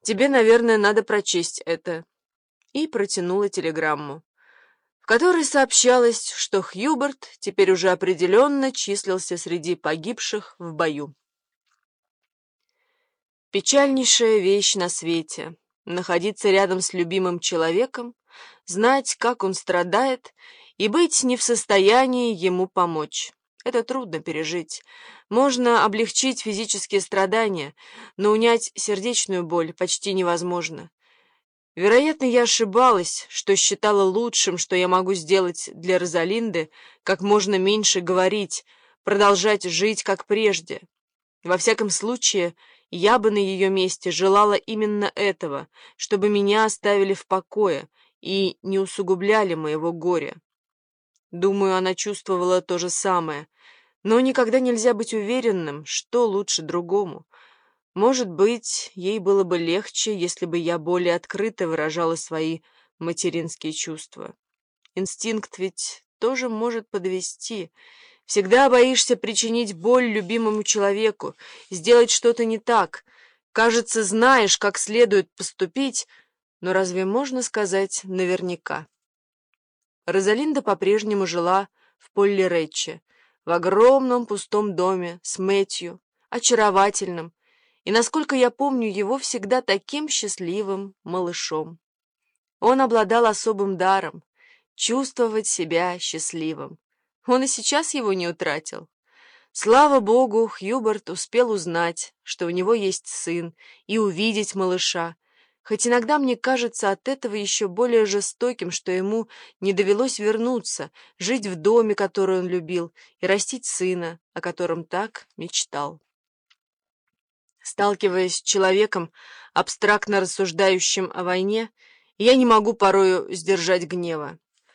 Тебе, наверное, надо прочесть это». И протянула телеграмму, в которой сообщалось, что Хьюберт теперь уже определенно числился среди погибших в бою. Печальнейшая вещь на свете — находиться рядом с любимым человеком, знать, как он страдает, и быть не в состоянии ему помочь. Это трудно пережить. Можно облегчить физические страдания, но унять сердечную боль почти невозможно. Вероятно, я ошибалась, что считала лучшим, что я могу сделать для Розалинды, как можно меньше говорить, продолжать жить, как прежде. Во всяком случае, я бы на ее месте желала именно этого, чтобы меня оставили в покое и не усугубляли моего горя. Думаю, она чувствовала то же самое, но никогда нельзя быть уверенным, что лучше другому. Может быть, ей было бы легче, если бы я более открыто выражала свои материнские чувства. Инстинкт ведь тоже может подвести. Всегда боишься причинить боль любимому человеку, сделать что-то не так. Кажется, знаешь, как следует поступить, но разве можно сказать наверняка? Розалинда по-прежнему жила в Полли-Ретче, в огромном пустом доме с Мэтью, очаровательным, и, насколько я помню, его всегда таким счастливым малышом. Он обладал особым даром — чувствовать себя счастливым. Он и сейчас его не утратил. Слава богу, Хьюберт успел узнать, что у него есть сын, и увидеть малыша, хоть иногда мне кажется от этого еще более жестоким, что ему не довелось вернуться, жить в доме, который он любил, и растить сына, о котором так мечтал. Сталкиваясь с человеком, абстрактно рассуждающим о войне, я не могу порою сдержать гнева.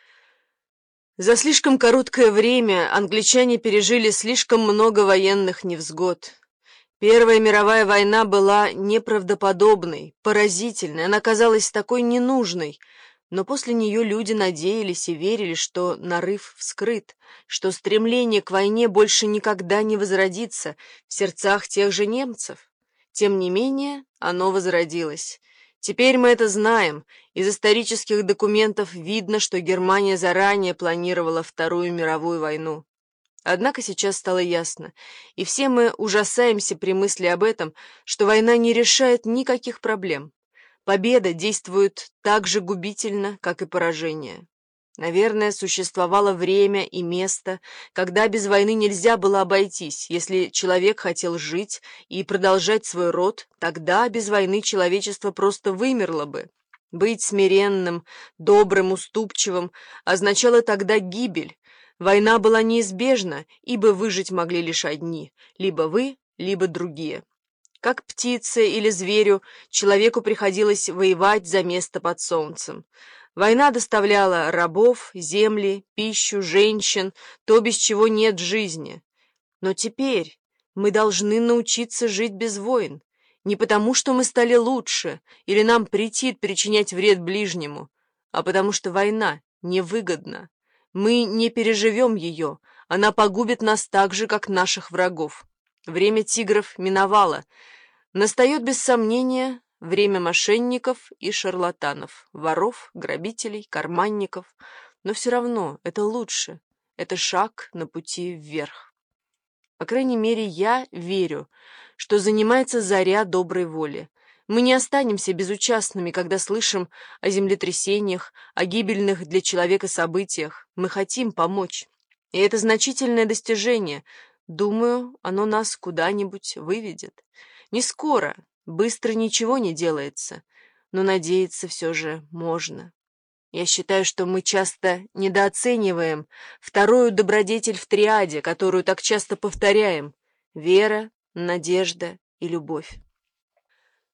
За слишком короткое время англичане пережили слишком много военных невзгод. Первая мировая война была неправдоподобной, поразительной, она казалась такой ненужной, но после нее люди надеялись и верили, что нарыв вскрыт, что стремление к войне больше никогда не возродится в сердцах тех же немцев. Тем не менее, оно возродилось. Теперь мы это знаем. Из исторических документов видно, что Германия заранее планировала Вторую мировую войну. Однако сейчас стало ясно, и все мы ужасаемся при мысли об этом, что война не решает никаких проблем. Победа действует так же губительно, как и поражение. Наверное, существовало время и место, когда без войны нельзя было обойтись. Если человек хотел жить и продолжать свой род, тогда без войны человечество просто вымерло бы. Быть смиренным, добрым, уступчивым означало тогда гибель. Война была неизбежна, ибо выжить могли лишь одни, либо вы, либо другие. Как птице или зверю, человеку приходилось воевать за место под солнцем. Война доставляла рабов, земли, пищу, женщин, то, без чего нет жизни. Но теперь мы должны научиться жить без войн, не потому, что мы стали лучше или нам претит причинять вред ближнему, а потому что война невыгодна. Мы не переживем ее, она погубит нас так же, как наших врагов. Время тигров миновало. Настает, без сомнения, время мошенников и шарлатанов, воров, грабителей, карманников. Но все равно это лучше, это шаг на пути вверх. По крайней мере, я верю, что занимается заря доброй воли. Мы не останемся безучастными, когда слышим о землетрясениях, о гибельных для человека событиях. Мы хотим помочь. И это значительное достижение. Думаю, оно нас куда-нибудь выведет. Не скоро, быстро ничего не делается, но надеяться все же можно. Я считаю, что мы часто недооцениваем вторую добродетель в триаде, которую так часто повторяем — вера, надежда и любовь.